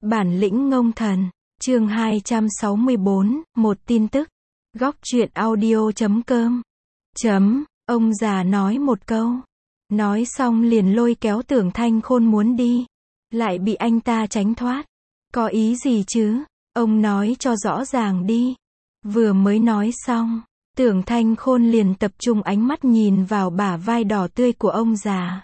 Bản lĩnh ngông thần, chương 264, một tin tức. Góc truyện audio.com. Ông già nói một câu. Nói xong liền lôi kéo Tưởng Thanh Khôn muốn đi. Lại bị anh ta tránh thoát. Có ý gì chứ? Ông nói cho rõ ràng đi. Vừa mới nói xong, Tưởng Thanh Khôn liền tập trung ánh mắt nhìn vào bả vai đỏ tươi của ông già.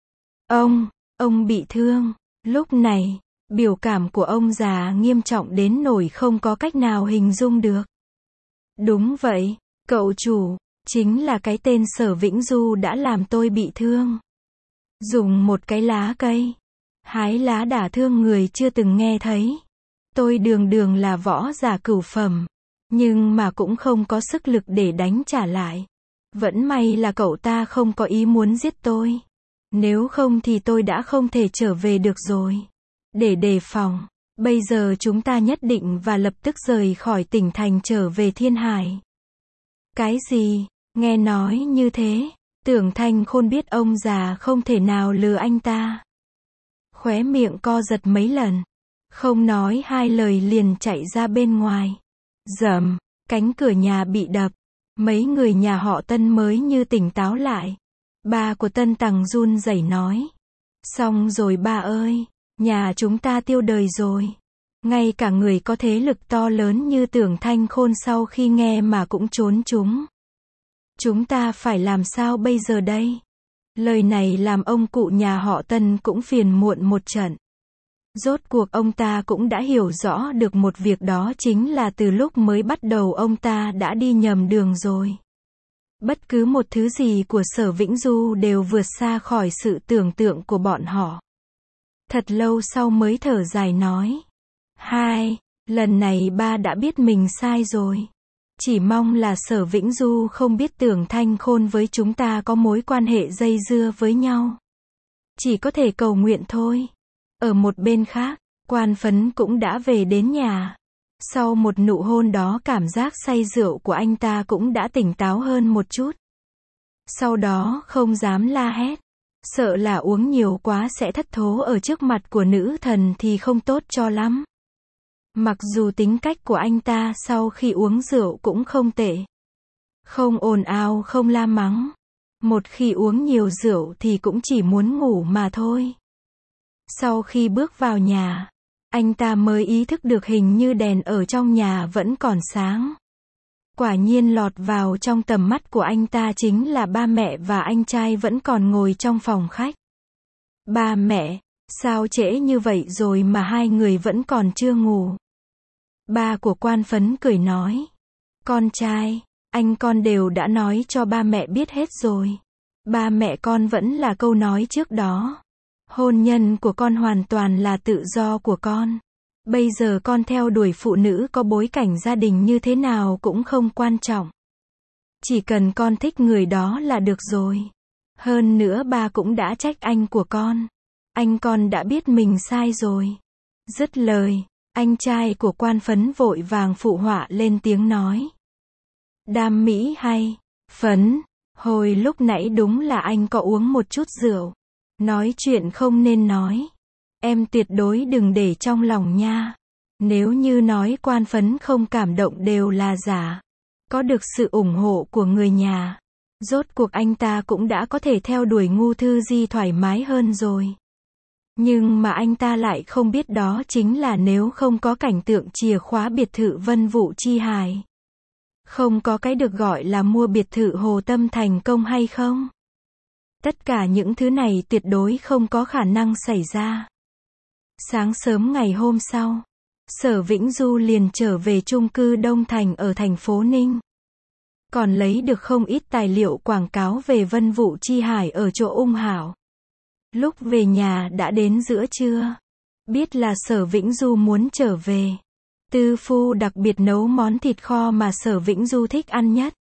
Ông bị thương. Lúc này, biểu cảm của ông già nghiêm trọng đến nỗi không có cách nào hình dung được. Đúng vậy, cậu chủ, chính là cái tên Sở Vĩnh Du đã làm tôi bị thương. Dùng một cái lá cây, hái lá đả thương người chưa từng nghe thấy. Tôi đường là võ giả cửu phẩm, nhưng mà cũng không có sức lực để đánh trả lại. Vẫn may là cậu ta không có ý muốn giết tôi. Nếu không thì tôi đã không thể trở về được rồi. Để đề phòng, bây giờ chúng ta nhất định và lập tức rời khỏi tỉnh thành trở về Thiên Hải. Cái gì? Nghe nói như thế, Tưởng Thanh Khôn biết ông già không thể nào lừa anh ta. Khóe miệng co giật mấy lần, không nói hai lời liền chạy ra bên ngoài. Rầm, cánh cửa nhà bị đập, mấy người nhà họ Tân mới như tỉnh táo lại. Ba của Tân Tằng run rẩy nói. Xong rồi ba ơi, nhà chúng ta tiêu đời rồi. Ngay cả người có thế lực to lớn như Tưởng Thanh Khôn sau khi nghe mà cũng trốn chúng. Chúng ta phải làm sao bây giờ đây? Lời này làm ông cụ nhà họ Tân cũng phiền muộn một trận. Rốt cuộc ông ta cũng đã hiểu rõ được một việc, đó chính là từ lúc mới bắt đầu ông ta đã đi nhầm đường rồi. Bất cứ một thứ gì của Sở Vĩnh Du đều vượt xa khỏi sự tưởng tượng của bọn họ. Thật lâu sau mới thở dài nói. Lần này ba đã biết mình sai rồi. Chỉ mong là Sở Vĩnh Du không biết Tưởng Thanh Khôn với chúng ta có mối quan hệ dây dưa với nhau. Chỉ có thể cầu nguyện thôi. Ở một bên khác, Quan Phấn cũng đã về đến nhà. Sau một nụ hôn đó, cảm giác say rượu của anh ta cũng đã tỉnh táo hơn một chút. Sau đó không dám la hét, sợ là uống nhiều quá sẽ thất thố ở trước mặt của nữ thần thì không tốt cho lắm. Mặc dù tính cách của anh ta sau khi uống rượu cũng không tệ. Không ồn ào, không la mắng. Một khi uống nhiều rượu thì cũng chỉ muốn ngủ mà thôi. Sau khi bước vào nhà, anh ta mới ý thức được hình như đèn ở trong nhà vẫn còn sáng. Quả nhiên lọt vào trong tầm mắt của anh ta chính là ba mẹ và anh trai vẫn còn ngồi trong phòng khách. Ba mẹ, sao trễ như vậy rồi mà hai người vẫn còn chưa ngủ? Ba của Quan Phấn cười nói. Con trai, anh con đều đã nói cho ba mẹ biết hết rồi. Ba mẹ con vẫn là câu nói trước đó. Hôn nhân của con hoàn toàn là tự do của con. Bây giờ con theo đuổi phụ nữ có bối cảnh gia đình như thế nào cũng không quan trọng. Chỉ cần con thích người đó là được rồi. Hơn nữa ba cũng đã trách anh của con. Anh con đã biết mình sai rồi. Dứt lời, anh trai của Quan Phấn vội vàng phụ họa lên tiếng nói. Đam mỹ hay, Phấn, hồi lúc nãy đúng là anh có uống một chút rượu. Nói chuyện không nên nói. Em tuyệt đối đừng để trong lòng nha. Nếu như nói Quan Phấn không cảm động đều là giả. Có được sự ủng hộ của người nhà, rốt cuộc anh ta cũng đã có thể theo đuổi Ngưu Thư Di thoải mái hơn rồi. Nhưng mà anh ta lại không biết đó chính là nếu không có cảnh tượng chìa khóa biệt thự Vân Vũ Chi Hải, không có cái được gọi là mua biệt thự Hồ Tâm thành công hay không. Tất cả những thứ này tuyệt đối không có khả năng xảy ra. Sáng sớm ngày hôm sau, Sở Vĩnh Du liền trở về chung cư Đông Thành ở thành phố Ninh. Còn lấy được không ít tài liệu quảng cáo về Vân Vũ Chi Hải ở chỗ Ung Hảo. Lúc về nhà đã đến giữa trưa. Biết là Sở Vĩnh Du muốn trở về, Tư Phu đặc biệt nấu món thịt kho mà Sở Vĩnh Du thích ăn nhất.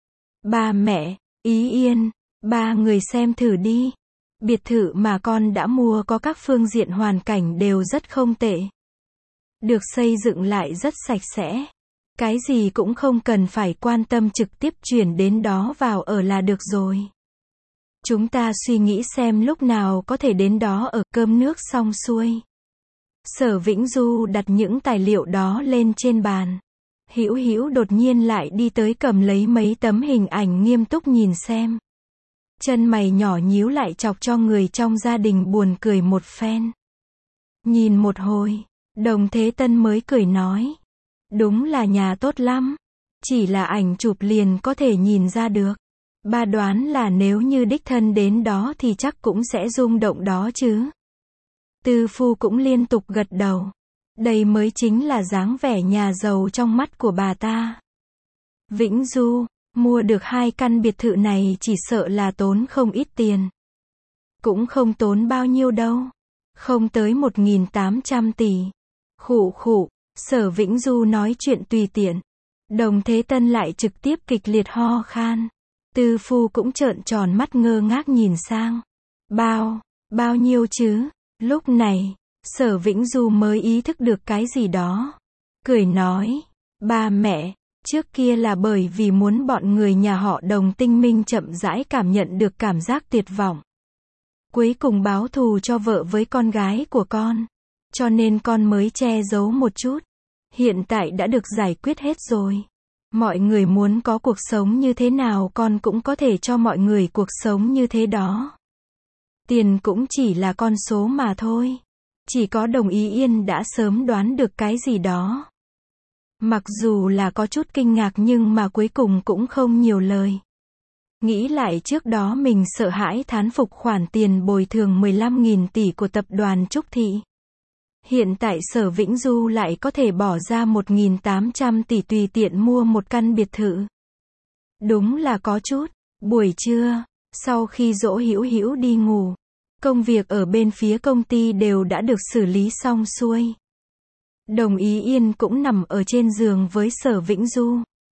Ba mẹ, Ý Yên, ba người xem thử đi. Biệt thự mà con đã mua có các phương diện hoàn cảnh đều rất không tệ. Được xây dựng lại rất sạch sẽ. Cái gì cũng không cần phải quan tâm, trực tiếp chuyển đến đó vào ở là được rồi. Chúng ta suy nghĩ xem lúc nào có thể đến đó ở. Cơm nước xong xuôi, Sở Vĩnh Du đặt những tài liệu đó lên trên bàn. Hữu Hữu đột nhiên lại đi tới cầm lấy mấy tấm hình ảnh nghiêm túc nhìn xem. Chân mày nhỏ nhíu lại chọc cho người trong gia đình buồn cười một phen. Nhìn một hồi, Đồng Thế Tân mới cười nói. Đúng là nhà tốt lắm. Chỉ là ảnh chụp liền có thể nhìn ra được. Ba đoán là nếu như đích thân đến đó thì chắc cũng sẽ rung động đó chứ. Tư Phu cũng liên tục gật đầu. Đây mới chính là dáng vẻ nhà giàu trong mắt của bà ta. Vĩnh Du, mua được 2 căn biệt thự này chỉ sợ là tốn không ít tiền. Cũng không tốn bao nhiêu đâu. Không tới 1.800 tỷ. Khụ khụ, Sở Vĩnh Du nói chuyện tùy tiện. Đồng Thế Tân lại trực tiếp kịch liệt ho khan. Tư Phu cũng trợn tròn mắt ngơ ngác nhìn sang. Bao nhiêu chứ? Lúc này, Sở Vĩnh Du mới ý thức được cái gì đó. Cười nói, ba mẹ, trước kia là bởi vì muốn bọn người nhà họ Đồng tinh minh chậm rãi cảm nhận được cảm giác tuyệt vọng. Cuối cùng báo thù cho vợ với con gái của con. Cho nên con mới che giấu một chút. Hiện tại đã được giải quyết hết rồi. Mọi người muốn có cuộc sống như thế nào con cũng có thể cho mọi người cuộc sống như thế đó. Tiền cũng chỉ là con số mà thôi. Chỉ có Đồng Ý Yên đã sớm đoán được cái gì đó. Mặc dù là có chút kinh ngạc nhưng mà cuối cùng cũng không nhiều lời. Nghĩ lại trước đó mình sợ hãi thán phục khoản tiền bồi thường 15.000 tỷ của tập đoàn Trúc Thị. Hiện tại Sở Vĩnh Du lại có thể bỏ ra 1.800 tỷ tùy tiện mua một căn biệt thự. Đúng là có chút. Buổi trưa, sau khi dỗ Hữu Hữu đi ngủ, công việc ở bên phía công ty đều đã được xử lý xong xuôi. Đồng Ý Yên cũng nằm ở trên giường với Sở Vĩnh Du.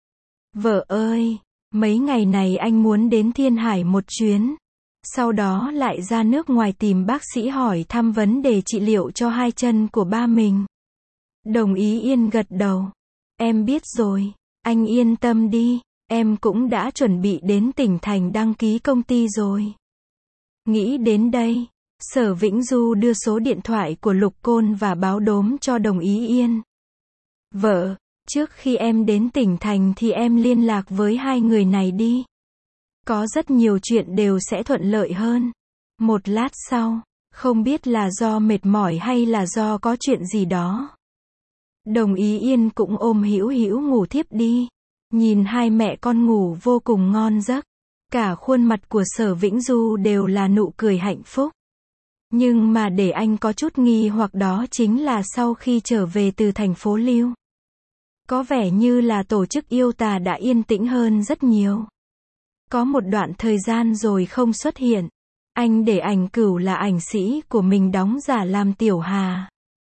Vợ ơi, mấy ngày này anh muốn đến Thiên Hải một chuyến. Sau đó lại ra nước ngoài tìm bác sĩ hỏi thăm vấn đề trị liệu cho 2 chân của ba mình. Đồng Ý Yên gật đầu. Em biết rồi, anh yên tâm đi, em cũng đã chuẩn bị đến tỉnh thành đăng ký công ty rồi. Nghĩ đến đây, Sở Vĩnh Du đưa số điện thoại của Lục Côn và báo đốm cho Đồng Ý Yên. Vợ, trước khi em đến tỉnh thành thì em liên lạc với 2 người này đi. Có rất nhiều chuyện đều sẽ thuận lợi hơn. Một lát sau, không biết là do mệt mỏi hay là do có chuyện gì đó. Đồng Ý Yên cũng ôm Hữu Hữu ngủ thiếp đi. Nhìn 2 mẹ con ngủ vô cùng ngon giấc. Cả khuôn mặt của Sở Vĩnh Du đều là nụ cười hạnh phúc. Nhưng mà để anh có chút nghi hoặc đó chính là sau khi trở về từ thành phố Lưu. Có vẻ như là tổ chức yêu tà đã yên tĩnh hơn rất nhiều. Có một đoạn thời gian rồi không xuất hiện. Anh để ảnh Cửu là ảnh sĩ của mình đóng giả làm Tiểu Hà.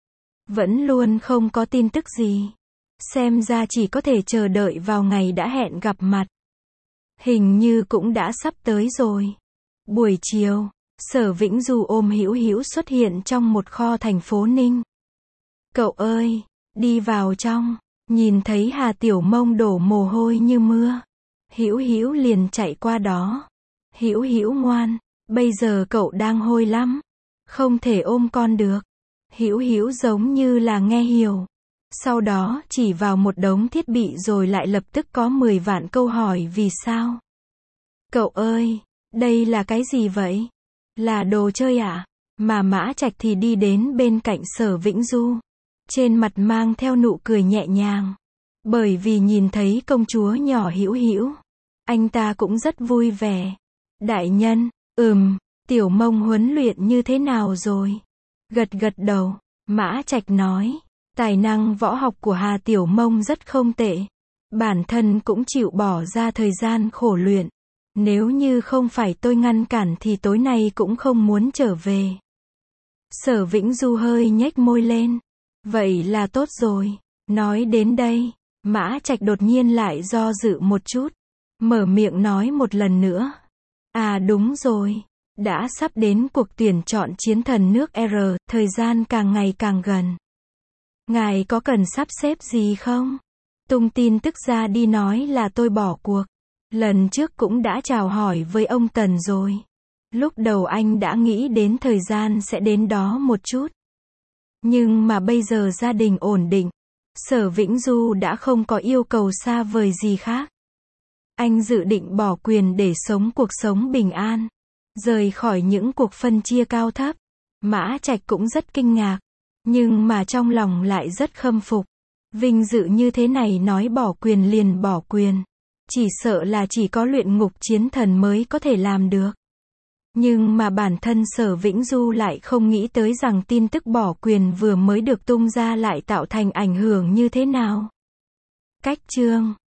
Vẫn luôn không có tin tức gì. Xem ra chỉ có thể chờ đợi vào ngày đã hẹn gặp mặt. Hình như cũng đã sắp tới rồi. Buổi chiều, Sở Vĩnh Du ôm Hữu Hữu xuất hiện trong một kho thành phố Ninh. Cậu ơi, đi vào trong. Nhìn thấy Hà Tiểu Mông đổ mồ hôi như mưa. Hữu Hữu liền chạy qua đó. Hữu Hữu ngoan, bây giờ cậu đang hôi lắm. Không thể ôm con được. Hữu Hữu giống như là nghe hiểu. Sau đó chỉ vào một đống thiết bị rồi lại lập tức có 10 vạn câu hỏi vì sao. Cậu ơi, đây là cái gì vậy? Là đồ chơi à? Mà Mã Trạch thì đi đến bên cạnh Sở Vĩnh Du. Trên mặt mang theo nụ cười nhẹ nhàng. Bởi vì nhìn thấy công chúa nhỏ Hữu Hữu. Anh ta cũng rất vui vẻ. Đại nhân, Tiểu Mông huấn luyện như thế nào rồi? Gật gật đầu, Mã Trạch nói. Tài năng võ học của Hà Tiểu Mông rất không tệ. Bản thân cũng chịu bỏ ra thời gian khổ luyện. Nếu như không phải tôi ngăn cản thì tối nay cũng không muốn trở về. Sở Vĩnh Du hơi nhếch môi lên. Vậy là tốt rồi. Nói đến đây, Mã Trạch đột nhiên lại do dự một chút. Mở miệng nói một lần nữa. À đúng rồi. Đã sắp đến cuộc tuyển chọn chiến thần nước R, thời gian càng ngày càng gần. Ngài có cần sắp xếp gì không? Tung tin tức ra đi nói là tôi bỏ cuộc. Lần trước cũng đã chào hỏi với ông Tần rồi. Lúc đầu anh đã nghĩ đến thời gian sẽ đến đó một chút. Nhưng mà bây giờ gia đình ổn định. Sở Vĩnh Du đã không có yêu cầu xa vời gì khác. Anh dự định bỏ quyền để sống cuộc sống bình an. Rời khỏi những cuộc phân chia cao thấp. Mã Trạch cũng rất kinh ngạc. Nhưng mà trong lòng lại rất khâm phục. Vinh dự như thế này nói bỏ quyền liền bỏ quyền. Chỉ sợ là chỉ có luyện ngục chiến thần mới có thể làm được. Nhưng mà bản thân Sở Vĩnh Du lại không nghĩ tới rằng tin tức bỏ quyền vừa mới được tung ra lại tạo thành ảnh hưởng như thế nào. Cách chương